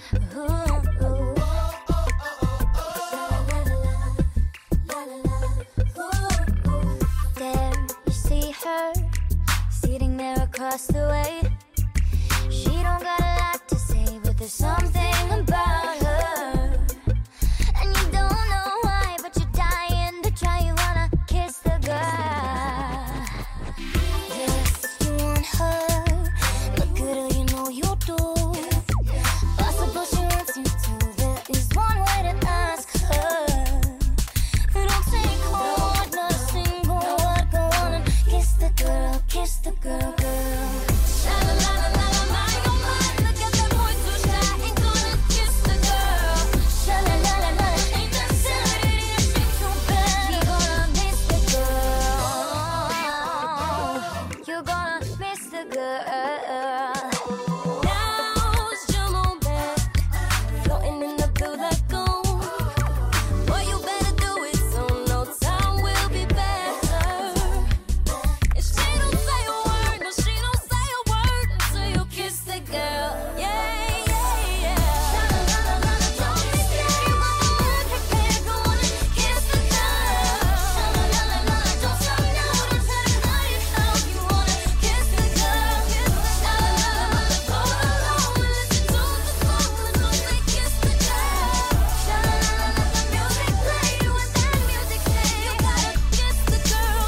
There you see her sitting there across the way. She don't got a lot to say, but there's something about her, and you don't know why, but you're dying to try. You wanna kiss the girl. Yes, you want her. Look at her, you know you do. Possible she wants you to. There is one way to ask her. Don't take a word, not a single word. Go on and kiss the girl, girl. Sha la la la la la, my oh my, look at that boy too shy, ain't gonna kiss the girl. Sha la la la la, ain't that silly, she too bad. You're gonna miss the girl. You're gonna miss the girl. Now it's Jello back, floating in the blue lagoon. Boy, you better do it soon, no time will be better. And she don't say a word, no, she don't say a word until you kiss the girl. Yeah, yeah, yeah. Sha la la la la, don't be scared, you wanna prepare, go on and kiss the girl. Sha la la la la, don't stop now, don't try to hide it out. You wanna kiss the girl. Sha la la la la, go along and listen to the song, let's go and kiss the girl. Sha la la la, let the music play, what that music say. You gotta kiss the girl,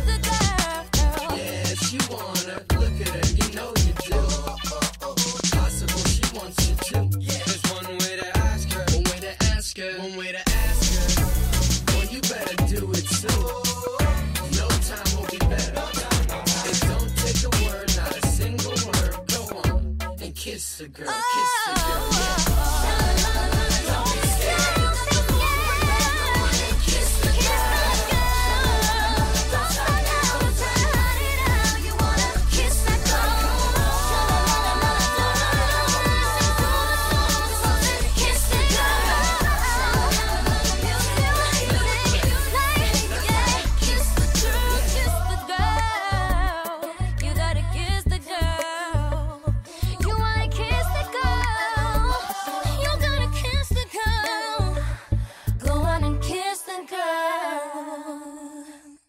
Yeah, she wanna look at her, you know you do. Possible she wants you to. There's one way to ask her, one way to ask her, one way to ask her. Boy, you better do it soon. No time will be better. It don't take a word, not a single word. Go on and kiss the girl, kiss the girl.